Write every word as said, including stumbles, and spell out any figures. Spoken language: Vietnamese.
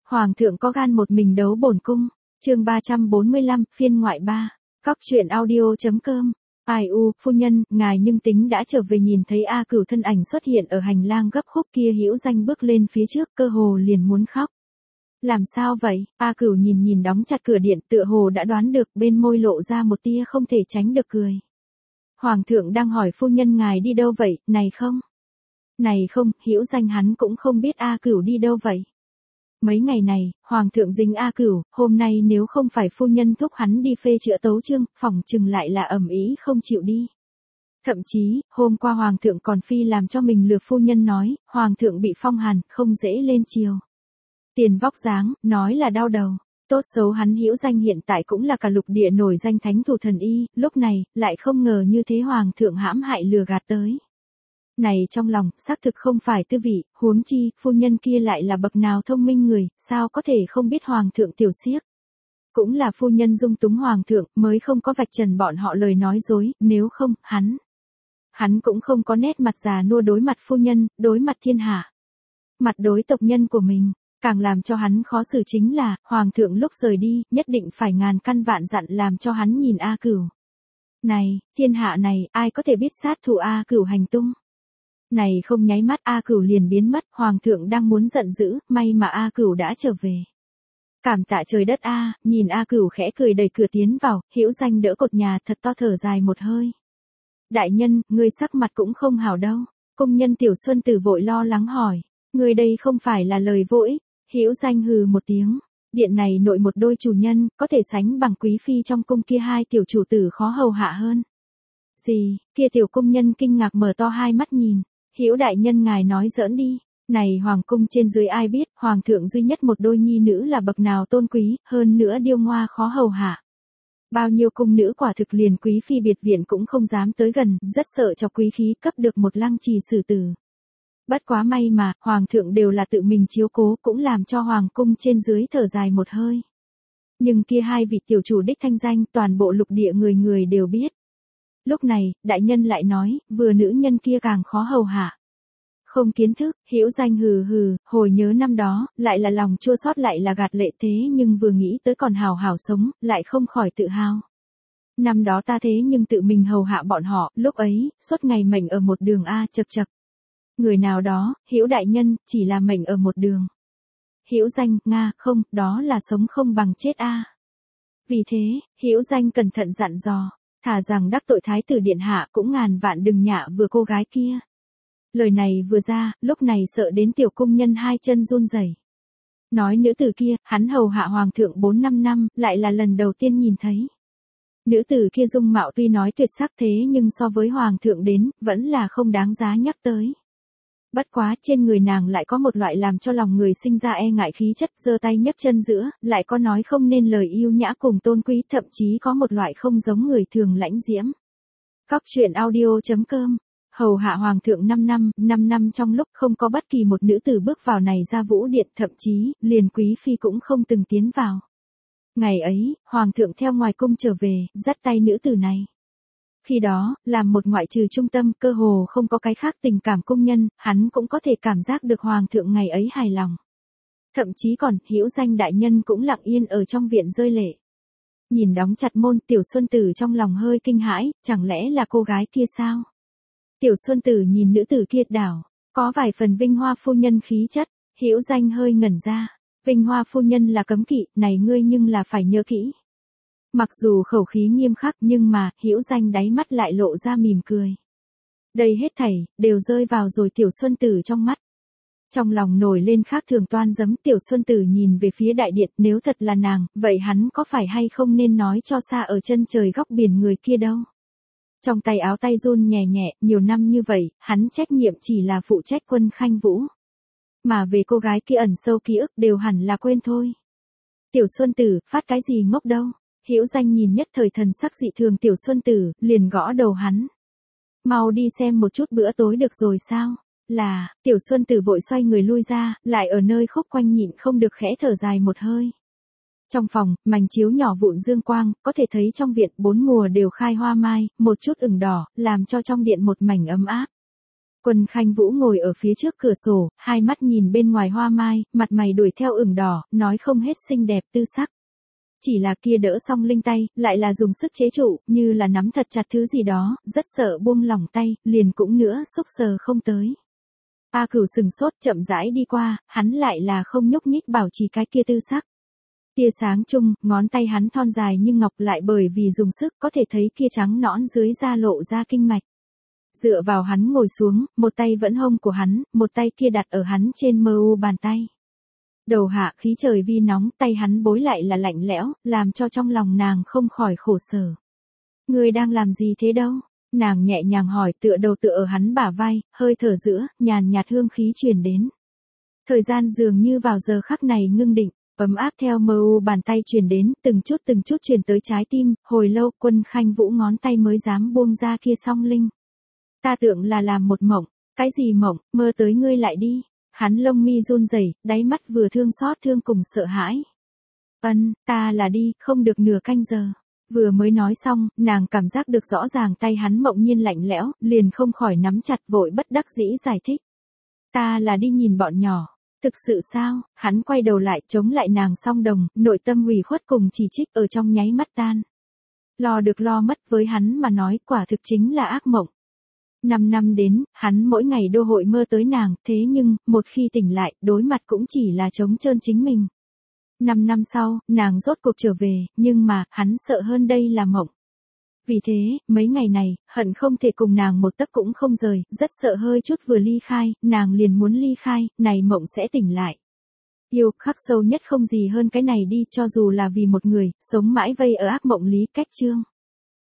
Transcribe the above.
Hoàng thượng có gan một mình đấu bổn cung. Chương ba trăm bốn mươi lăm, phiên ngoại ba. Cóc truyện audio.com. Ai u, phu nhân, ngài nhưng tính đã trở về. Nhìn thấy A Cửu thân ảnh xuất hiện ở hành lang gấp khúc kia, Hữu Danh bước lên phía trước, cơ hồ liền muốn khóc. Làm sao vậy? A Cửu nhìn nhìn đóng chặt cửa điện, tựa hồ đã đoán được, bên môi lộ ra một tia không thể tránh được cười. Hoàng thượng đang hỏi phu nhân ngài đi đâu vậy, này không? Này không, Hữu Danh hắn cũng không biết A Cửu đi đâu vậy. Mấy ngày này, Hoàng thượng dính A Cửu, hôm nay nếu không phải phu nhân thúc hắn đi phê chữa tấu chương, phỏng chừng lại là ầm ĩ không chịu đi. Thậm chí, hôm qua Hoàng thượng còn phi làm cho mình lừa phu nhân nói, Hoàng thượng bị phong hàn, không dễ lên chiều. Tiền vóc dáng, nói là đau đầu. Tốt xấu hắn Hữu Danh hiện tại cũng là cả lục địa nổi danh thánh thủ thần y, lúc này, lại không ngờ như thế Hoàng thượng hãm hại lừa gạt tới. Này trong lòng, xác thực không phải tư vị, huống chi, phu nhân kia lại là bậc nào thông minh người, sao có thể không biết Hoàng thượng tiểu siếc. Cũng là phu nhân dung túng Hoàng thượng, mới không có vạch trần bọn họ lời nói dối, nếu không, hắn. Hắn cũng không có nét mặt già nua đối mặt phu nhân, đối mặt thiên hạ. Mặt đối tộc nhân của mình, càng làm cho hắn khó xử chính là, Hoàng thượng lúc rời đi, nhất định phải ngàn căn vạn dặn làm cho hắn nhìn A Cửu. Này, thiên hạ này, ai có thể biết sát thủ A Cửu hành tung? Này không nháy mắt A Cửu liền biến mất, Hoàng thượng đang muốn giận dữ, may mà A Cửu đã trở về. Cảm tạ trời đất A, nhìn A Cửu khẽ cười đẩy cửa tiến vào, Hữu Danh đỡ cột nhà thật to thở dài một hơi. Đại nhân, ngươi sắc mặt cũng không hảo đâu. Công nhân Tiểu Xuân Tử vội lo lắng hỏi, ngươi đây không phải là lời vô ích. Hữu Danh hừ một tiếng, điện này nội một đôi chủ nhân, có thể sánh bằng quý phi trong cung kia hai tiểu chủ tử khó hầu hạ hơn. Gì, kia tiểu công nhân kinh ngạc mở to hai mắt nhìn. Hữu đại nhân ngài nói giỡn đi, này hoàng cung trên dưới ai biết, hoàng thượng duy nhất một đôi nhi nữ là bậc nào tôn quý, hơn nữa điêu ngoa khó hầu hạ. Bao nhiêu cung nữ quả thực liền quý phi biệt viện cũng không dám tới gần, rất sợ cho quý khí cấp được một lăng trì xử tử. Bất quá may mà, hoàng thượng đều là tự mình chiếu cố, cũng làm cho hoàng cung trên dưới thở dài một hơi. Nhưng kia hai vị tiểu chủ đích thanh danh, toàn bộ lục địa người người đều biết. Lúc này, đại nhân lại nói, vừa nữ nhân kia càng khó hầu hạ. Không kiến thức, Hữu Danh hừ hừ, hồi nhớ năm đó, lại là lòng chua xót lại là gạt lệ thế nhưng vừa nghĩ tới còn hào hào sống, lại không khỏi tự hào. Năm đó ta thế nhưng tự mình hầu hạ bọn họ, lúc ấy, suốt ngày mệnh ở một đường A chật chật. Người nào đó, Hữu đại nhân, chỉ là mệnh ở một đường. Hữu Danh, Nga, không, đó là sống không bằng chết A. Vì thế, Hữu Danh cẩn thận dặn dò. Thà rằng đắc tội thái tử điện hạ cũng ngàn vạn đừng nhạ vừa cô gái kia. Lời này vừa ra, lúc này sợ đến tiểu cung nhân hai chân run rẩy. Nói nữ tử kia, hắn hầu hạ hoàng thượng bốn năm năm, lại là lần đầu tiên nhìn thấy. Nữ tử kia dung mạo tuy nói tuyệt sắc thế nhưng so với hoàng thượng đến, vẫn là không đáng giá nhắc tới. Bất quá trên người nàng lại có một loại làm cho lòng người sinh ra e ngại khí chất, giơ tay nhấc chân giữa, lại có nói không nên lời yêu nhã cùng tôn quý, thậm chí có một loại không giống người thường lãnh diễm. Cóc truyện audio.com. Hầu hạ hoàng thượng năm năm, năm năm trong lúc không có bất kỳ một nữ tử bước vào này ra vũ điện, thậm chí, liền quý phi cũng không từng tiến vào. Ngày ấy, hoàng thượng theo ngoài cung trở về, dắt tay nữ tử này. Khi đó, làm một ngoại trừ trung tâm, cơ hồ không có cái khác tình cảm công nhân, hắn cũng có thể cảm giác được hoàng thượng ngày ấy hài lòng. Thậm chí còn, Hữu Danh đại nhân cũng lặng yên ở trong viện rơi lệ. Nhìn đóng chặt môn, Tiểu Xuân Tử trong lòng hơi kinh hãi, chẳng lẽ là cô gái kia sao? Tiểu Xuân Tử nhìn nữ tử kia đảo, có vài phần Vinh Hoa phu nhân khí chất, Hữu Danh hơi ngẩn ra. Vinh Hoa phu nhân là cấm kỵ, này ngươi nhưng là phải nhớ kỹ. Mặc dù khẩu khí nghiêm khắc nhưng mà, Hữu Danh đáy mắt lại lộ ra mỉm cười. Đây hết thảy, đều rơi vào rồi Tiểu Xuân Tử trong mắt. Trong lòng nổi lên khác thường toan giấm, Tiểu Xuân Tử nhìn về phía đại điện, nếu thật là nàng, vậy hắn có phải hay không nên nói cho xa ở chân trời góc biển người kia đâu. Trong tay áo tay run nhẹ nhẹ, nhiều năm như vậy, hắn trách nhiệm chỉ là phụ trách Quân Khanh Vũ. Mà về cô gái kia ẩn sâu ký ức đều hẳn là quên thôi. Tiểu Xuân Tử, phát cái gì ngốc đâu. Hữu Danh nhìn nhất thời thần sắc dị thường Tiểu Xuân Tử, liền gõ đầu hắn. Mau đi xem một chút bữa tối được rồi sao? Là, Tiểu Xuân Tử vội xoay người lui ra, lại ở nơi khúc quanh nhịn không được khẽ thở dài một hơi. Trong phòng, mảnh chiếu nhỏ vụn dương quang, có thể thấy trong viện bốn mùa đều khai hoa mai, một chút ửng đỏ, làm cho trong điện một mảnh ấm áp. Quân Khanh Vũ ngồi ở phía trước cửa sổ, hai mắt nhìn bên ngoài hoa mai, mặt mày đuổi theo ửng đỏ, nói không hết xinh đẹp tư sắc. Chỉ là kia đỡ song linh tay, lại là dùng sức chế trụ, như là nắm thật chặt thứ gì đó, rất sợ buông lỏng tay, liền cũng nữa xúc sờ không tới. A Cửu sừng sốt chậm rãi đi qua, hắn lại là không nhúc nhích bảo trì cái kia tư sắc. Tia sáng chung, ngón tay hắn thon dài nhưng ngọc lại bởi vì dùng sức có thể thấy kia trắng nõn dưới da lộ ra kinh mạch. Dựa vào hắn ngồi xuống, một tay vẫn hông của hắn, một tay kia đặt ở hắn trên mơ u bàn tay. Đầu hạ khí trời vi nóng, tay hắn bối lại là lạnh lẽo, làm cho trong lòng nàng không khỏi khổ sở. Ngươi đang làm gì thế đâu? Nàng nhẹ nhàng hỏi tựa đầu tựa ở hắn bả vai, hơi thở giữa, nhàn nhạt hương khí truyền đến. Thời gian dường như vào giờ khắc này ngưng định, ấm áp theo mơ u bàn tay truyền đến, từng chút từng chút truyền tới trái tim, hồi lâu Quân Khanh Vũ ngón tay mới dám buông ra kia song linh. Ta tưởng là làm một mộng, cái gì mộng, mơ tới ngươi lại đi. Hắn lông mi run rẩy, đáy mắt vừa thương xót thương cùng sợ hãi. Ân, ta là đi, không được nửa canh giờ. Vừa mới nói xong, nàng cảm giác được rõ ràng tay hắn mộng nhiên lạnh lẽo, liền không khỏi nắm chặt vội bất đắc dĩ giải thích. Ta là đi nhìn bọn nhỏ. Thực sự sao? Hắn quay đầu lại chống lại nàng song đồng, nội tâm ủy khuất cùng chỉ trích ở trong nháy mắt tan. Lo được lo mất với hắn mà nói quả thực chính là ác mộng. Năm năm đến, hắn mỗi ngày đô hội mơ tới nàng, thế nhưng, một khi tỉnh lại, đối mặt cũng chỉ là trống trơn chính mình. Năm năm sau, nàng rốt cuộc trở về, nhưng mà, hắn sợ hơn đây là mộng. Vì thế, mấy ngày này, hận không thể cùng nàng một tấc cũng không rời, rất sợ hơi chút vừa ly khai, nàng liền muốn ly khai, này mộng sẽ tỉnh lại. Yêu, khắc sâu nhất không gì hơn cái này đi, cho dù là vì một người, sống mãi vây ở ác mộng lý cách chương.